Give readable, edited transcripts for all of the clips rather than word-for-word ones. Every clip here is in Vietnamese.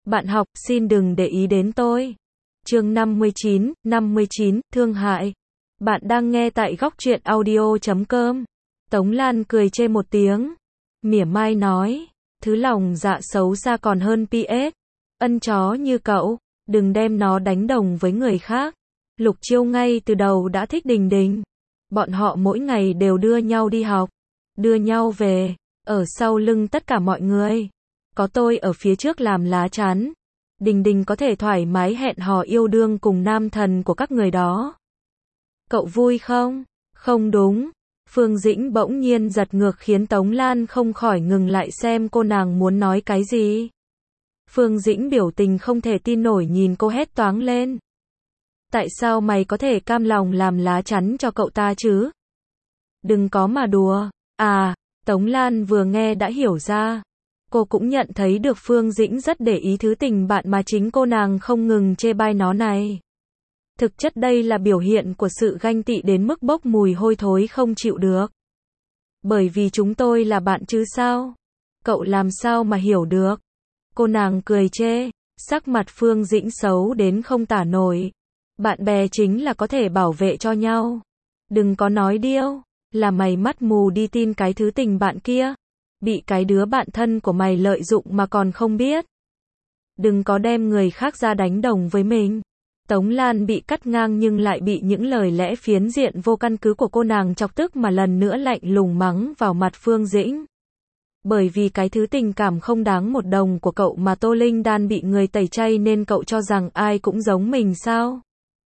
Bạn học, xin đừng để ý đến tôi. Chương 59, thương hại. Bạn đang nghe tại góc truyện audio.com. Tống Lan cười chê một tiếng, mỉa mai nói, thứ lòng dạ xấu xa còn hơn PS. Ân chó như cậu, đừng đem nó đánh đồng với người khác. Lục Chiêu ngay từ đầu đã thích Đình Đình. Bọn họ mỗi ngày đều đưa nhau đi học, đưa nhau về, ở sau lưng tất cả mọi người. Có tôi ở phía trước làm lá chắn. Đình Đình có thể thoải mái hẹn hò yêu đương cùng nam thần của các người đó. Cậu vui không? Không đúng. Phương Dĩnh bỗng nhiên giật ngược khiến Tống Lan không khỏi ngừng lại xem cô nàng muốn nói cái gì. Phương Dĩnh biểu tình không thể tin nổi nhìn cô hét toáng lên. Tại sao mày có thể cam lòng làm lá chắn cho cậu ta chứ? Đừng có mà đùa. À, Tống Lan vừa nghe đã hiểu ra. Cô cũng nhận thấy được Phương Dĩnh rất để ý thứ tình bạn mà chính cô nàng không ngừng chê bai nó này. Thực chất đây là biểu hiện của sự ganh tị đến mức bốc mùi hôi thối không chịu được. Bởi vì chúng tôi là bạn chứ sao? Cậu làm sao mà hiểu được? Cô nàng cười chê, sắc mặt Phương Dĩnh xấu đến không tả nổi. Bạn bè chính là có thể bảo vệ cho nhau. Đừng có nói điêu, là mày mắt mù đi tin cái thứ tình bạn kia. Bị cái đứa bạn thân của mày lợi dụng mà còn không biết. Đừng có đem người khác ra đánh đồng với mình. Tống Lan bị cắt ngang nhưng lại bị những lời lẽ phiến diện vô căn cứ của cô nàng chọc tức mà lần nữa lạnh lùng mắng vào mặt Phương Dĩnh. Bởi vì cái thứ tình cảm không đáng một đồng của cậu mà Tô Linh Đan bị người tẩy chay nên cậu cho rằng ai cũng giống mình sao?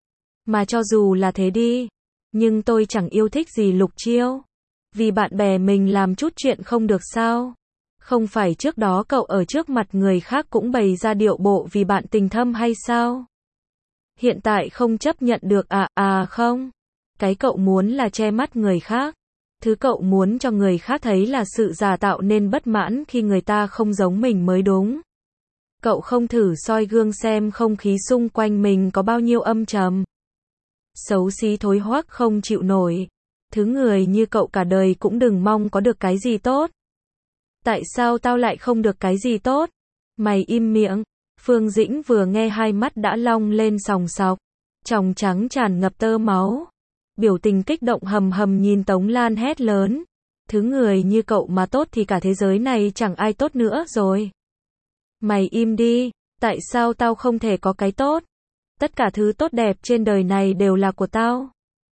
Mà cho dù là thế đi, nhưng tôi chẳng yêu thích gì Lục Chiêu. Vì bạn bè mình làm chút chuyện không được sao? Không phải trước đó cậu ở trước mặt người khác cũng bày ra điệu bộ vì bạn tình thâm hay sao? Hiện tại không chấp nhận được không? Cái cậu muốn là che mắt người khác. Thứ cậu muốn cho người khác thấy là sự giả tạo nên bất mãn khi người ta không giống mình mới đúng. Cậu không thử soi gương xem không khí xung quanh mình có bao nhiêu âm trầm. Xấu xí thối hoắc không chịu nổi. Thứ người như cậu cả đời cũng đừng mong có được cái gì tốt. Tại sao tao lại không được cái gì tốt? Mày im miệng. Phương Dĩnh vừa nghe hai mắt đã long lên sòng sọc, tròng trắng tràn ngập tơ máu. Biểu tình kích động hầm hầm nhìn Tống Lan hét lớn. Thứ người như cậu mà tốt thì cả thế giới này chẳng ai tốt nữa rồi. Mày im đi, tại sao tao không thể có cái tốt? Tất cả thứ tốt đẹp trên đời này đều là của tao.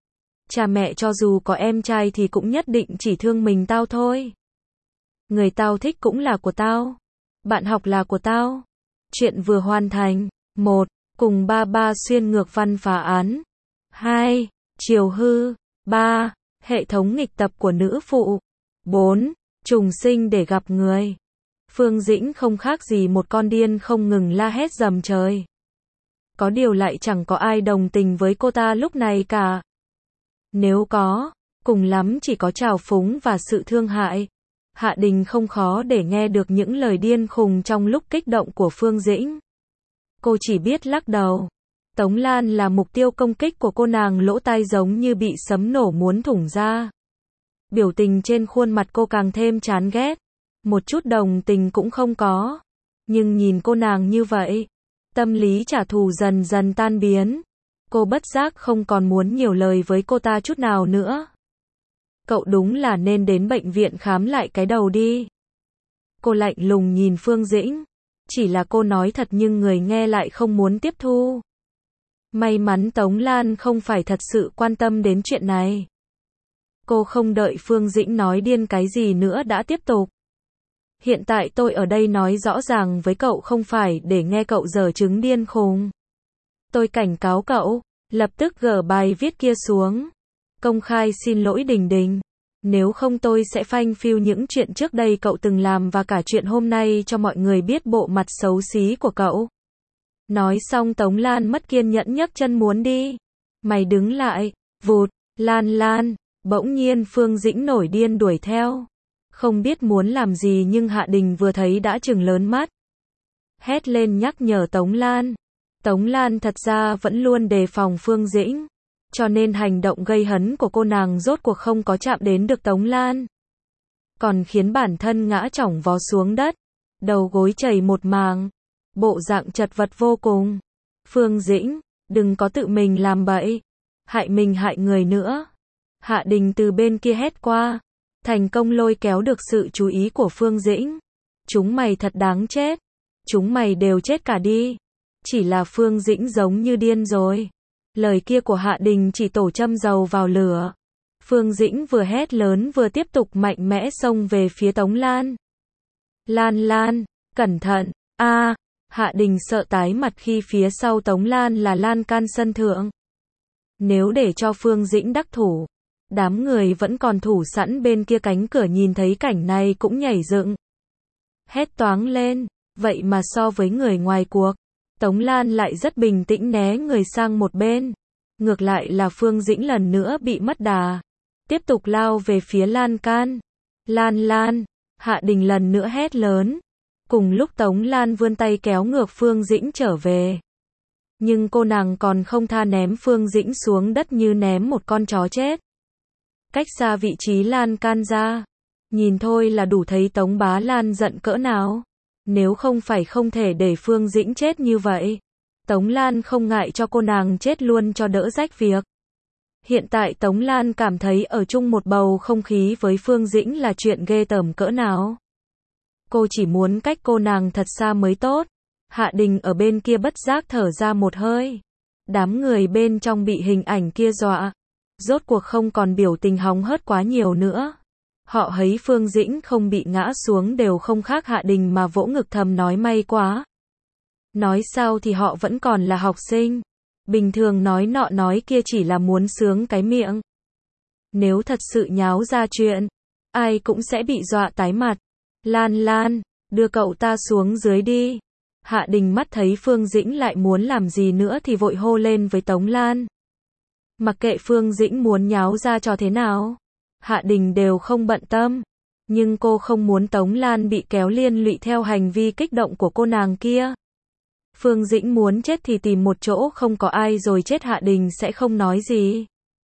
Cha mẹ cho dù có em trai thì cũng nhất định chỉ thương mình tao thôi. Người tao thích cũng là của tao. Bạn học là của tao. Chuyện vừa hoàn thành. 1. Cùng ba xuyên ngược văn phá án. 2. Chiều hư. 3. Hệ thống nghịch tập của nữ phụ. 4. Trùng sinh để gặp người. Phương Dĩnh không khác gì một con điên không ngừng la hét rầm trời. Có điều lại chẳng có ai đồng tình với cô ta lúc này cả. Nếu có, cùng lắm chỉ có trào phúng và sự thương hại. Hạ Đình không khó để nghe được những lời điên khùng trong lúc kích động của Phương Dĩnh. Cô chỉ biết lắc đầu. Tống Lan là mục tiêu công kích của cô nàng, lỗ tai giống như bị sấm nổ muốn thủng ra. Biểu tình trên khuôn mặt cô càng thêm chán ghét. Một chút đồng tình cũng không có. Nhưng nhìn cô nàng như vậy, tâm lý trả thù dần dần tan biến. Cô bất giác không còn muốn nhiều lời với cô ta chút nào nữa. Cậu đúng là nên đến bệnh viện khám lại cái đầu đi. Cô lạnh lùng nhìn Phương Dĩnh. Chỉ là cô nói thật nhưng người nghe lại không muốn tiếp thu. May mắn Tống Lan không phải thật sự quan tâm đến chuyện này. Cô không đợi Phương Dĩnh nói điên cái gì nữa đã tiếp tục. Hiện tại tôi ở đây nói rõ ràng với cậu không phải để nghe cậu giở trứng điên khùng. Tôi cảnh cáo cậu, lập tức gỡ bài viết kia xuống. Công khai xin lỗi Đình Đình. Nếu không tôi sẽ phanh phui những chuyện trước đây cậu từng làm và cả chuyện hôm nay cho mọi người biết bộ mặt xấu xí của cậu. Nói xong Tống Lan mất kiên nhẫn nhấc chân muốn đi. Mày đứng lại, vụt, Lan. Bỗng nhiên Phương Dĩnh nổi điên đuổi theo. Không biết muốn làm gì nhưng Hạ Đình vừa thấy đã trừng lớn mắt. Hét lên nhắc nhở Tống Lan. Tống Lan thật ra vẫn luôn đề phòng Phương Dĩnh. Cho nên hành động gây hấn của cô nàng rốt cuộc không có chạm đến được Tống Lan. Còn khiến bản thân ngã chỏng vó xuống đất. Đầu gối chảy một màng. bộ dạng chật vật vô cùng. Phương Dĩnh, đừng có tự mình làm bậy, hại mình hại người nữa. Hạ Đình từ bên kia hét qua, thành công lôi kéo được sự chú ý của Phương Dĩnh. Chúng mày thật đáng chết, chúng mày đều chết cả đi. Chỉ là Phương Dĩnh giống như điên rồi. Lời kia của Hạ Đình chỉ tổ châm dầu vào lửa. Phương Dĩnh vừa hét lớn vừa tiếp tục mạnh mẽ xông về phía Tống Lan. Lan, cẩn thận, Hạ Đình sợ tái mặt khi phía sau Tống Lan là lan can sân thượng. Nếu để cho Phương Dĩnh đắc thủ, đám người vẫn còn thủ sẵn bên kia cánh cửa nhìn thấy cảnh này cũng nhảy dựng. Hét toáng lên, vậy mà so với người ngoài cuộc, Tống Lan lại rất bình tĩnh né người sang một bên. Ngược lại là Phương Dĩnh lần nữa bị mất đà, tiếp tục lao về phía lan can. Lan, Hạ Đình lần nữa hét lớn. Cùng lúc Tống Lan vươn tay kéo ngược Phương Dĩnh trở về. Nhưng cô nàng còn không tha ném Phương Dĩnh xuống đất như ném một con chó chết. Cách xa vị trí lan can ra, nhìn thôi là đủ thấy Tống Bá Lan giận cỡ nào. Nếu không phải không thể để Phương Dĩnh chết như vậy, Tống Lan không ngại cho cô nàng chết luôn cho đỡ rách việc. Hiện tại Tống Lan cảm thấy ở chung một bầu không khí với Phương Dĩnh là chuyện ghê tởm cỡ nào. Cô chỉ muốn cách cô nàng thật xa mới tốt. Hạ Đình ở bên kia bất giác thở ra một hơi. Đám người bên trong bị hình ảnh kia dọa. Rốt cuộc không còn biểu tình hóng hớt quá nhiều nữa. Họ thấy Phương Dĩnh không bị ngã xuống đều không khác Hạ Đình mà vỗ ngực thầm nói may quá. Nói sao thì họ vẫn còn là học sinh. Bình thường nói nọ nói kia chỉ là muốn sướng cái miệng. Nếu thật sự nháo ra chuyện, ai cũng sẽ bị dọa tái mặt. Lan, đưa cậu ta xuống dưới đi. Hạ Đình mắt thấy Phương Dĩnh lại muốn làm gì nữa thì vội hô lên với Tống Lan. Mặc kệ Phương Dĩnh muốn nháo ra cho thế nào, Hạ Đình đều không bận tâm. Nhưng cô không muốn Tống Lan bị kéo liên lụy theo hành vi kích động của cô nàng kia. Phương Dĩnh muốn chết thì tìm một chỗ không có ai rồi chết, Hạ Đình sẽ không nói gì.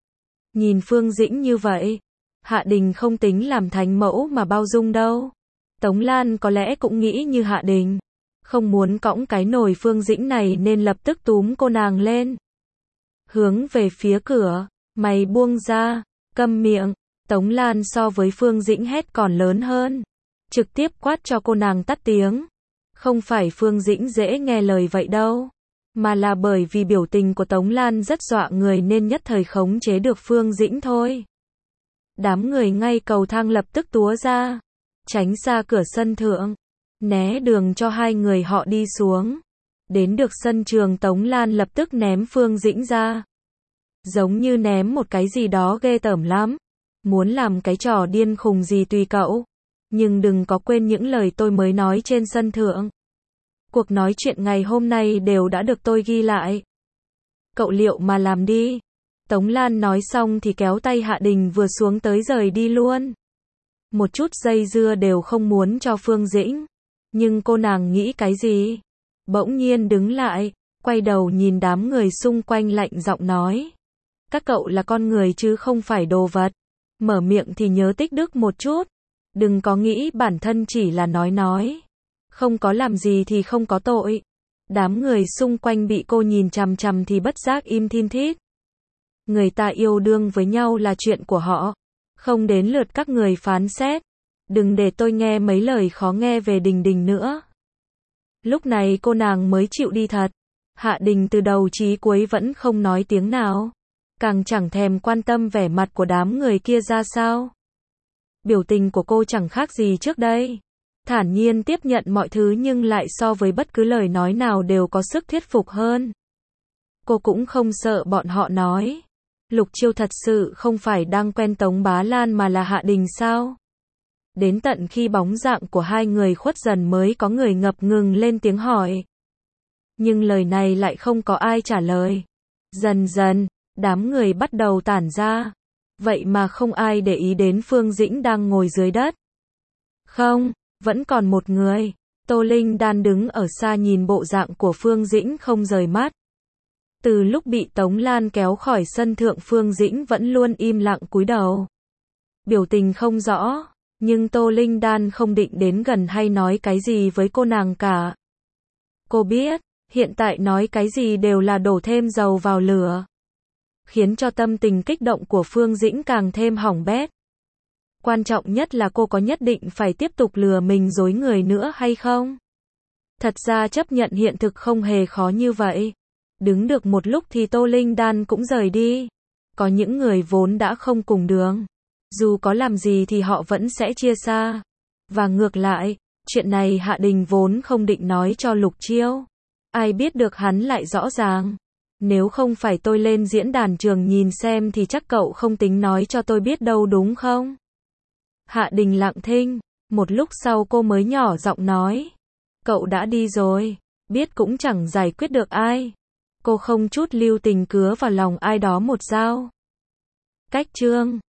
Nhìn Phương Dĩnh như vậy, Hạ Đình không tính làm thánh mẫu mà bao dung đâu. Tống Lan có lẽ cũng nghĩ như Hạ Đình, không muốn cõng cái nồi Phương Dĩnh này nên lập tức túm cô nàng lên. Hướng về phía cửa, mày buông ra, câm miệng. Tống Lan so với Phương Dĩnh hét còn lớn hơn, trực tiếp quát cho cô nàng tắt tiếng. Không phải Phương Dĩnh dễ nghe lời vậy đâu, mà là bởi vì biểu tình của Tống Lan rất dọa người nên nhất thời khống chế được Phương Dĩnh thôi. Đám người ngay cầu thang lập tức túa ra, tránh xa cửa sân thượng, né đường cho hai người họ đi xuống. Đến được sân trường Tống Lan lập tức ném Phương Dĩnh ra. Giống như ném một cái gì đó ghê tởm lắm. Muốn làm cái trò điên khùng gì tùy cậu. Nhưng đừng có quên những lời tôi mới nói trên sân thượng. Cuộc nói chuyện ngày hôm nay đều đã được tôi ghi lại. Cậu liệu mà làm đi. Tống Lan nói xong thì kéo tay Hạ Đình vừa xuống tới rời đi luôn. Một chút dây dưa đều không muốn cho Phương Dĩnh. Nhưng cô nàng nghĩ cái gì? Bỗng nhiên đứng lại, quay đầu nhìn đám người xung quanh lạnh giọng nói. Các cậu là con người chứ không phải đồ vật. Mở miệng thì nhớ tích đức một chút. Đừng có nghĩ bản thân chỉ là nói. Không có làm gì thì không có tội. Đám người xung quanh bị cô nhìn chằm chằm thì bất giác im thin thít. Người ta yêu đương với nhau là chuyện của họ. Không đến lượt các người phán xét. Đừng để tôi nghe mấy lời khó nghe về Đình Đình nữa. Lúc này cô nàng mới chịu đi thật. Hạ Đình từ đầu chí cuối vẫn không nói tiếng nào. Càng chẳng thèm quan tâm vẻ mặt của đám người kia ra sao. Biểu tình của cô chẳng khác gì trước đây. Thản nhiên tiếp nhận mọi thứ nhưng lại so với bất cứ lời nói nào đều có sức thuyết phục hơn. Cô cũng không sợ bọn họ nói. Lục Chiêu thật sự không phải đang quen Tống Bá Lan mà là Hạ Đình sao? Đến tận khi bóng dạng của hai người khuất dần mới có người ngập ngừng lên tiếng hỏi. Nhưng lời này lại không có ai trả lời. Dần dần, đám người bắt đầu tản ra. Vậy mà không ai để ý đến Phương Dĩnh đang ngồi dưới đất. Không, vẫn còn một người. Tô Linh Đan đứng ở xa nhìn bộ dạng của Phương Dĩnh không rời mắt. Từ lúc bị Tống Lan kéo khỏi sân thượng, Phương Dĩnh vẫn luôn im lặng cúi đầu. Biểu tình không rõ, nhưng Tô Linh Đan không định đến gần hay nói cái gì với cô nàng cả. Cô biết, hiện tại nói cái gì đều là đổ thêm dầu vào lửa. Khiến cho tâm tình kích động của Phương Dĩnh càng thêm hỏng bét. Quan trọng nhất là cô có nhất định phải tiếp tục lừa mình dối người nữa hay không? Thật ra chấp nhận hiện thực không hề khó như vậy. Đứng được một lúc thì Tô Linh Đan cũng rời đi. Có những người vốn đã không cùng đường. Dù có làm gì thì họ vẫn sẽ chia xa. Và ngược lại, chuyện này Hạ Đình vốn không định nói cho Lục Chiêu. Ai biết được hắn lại rõ ràng. Nếu không phải tôi lên diễn đàn trường nhìn xem thì chắc cậu không tính nói cho tôi biết đâu đúng không? Hạ Đình lặng thinh. Một lúc sau cô mới nhỏ giọng nói. Cậu đã đi rồi. Biết cũng chẳng giải quyết được ai. Cô không chút lưu tình cứa vào lòng ai đó một dao. Cách chương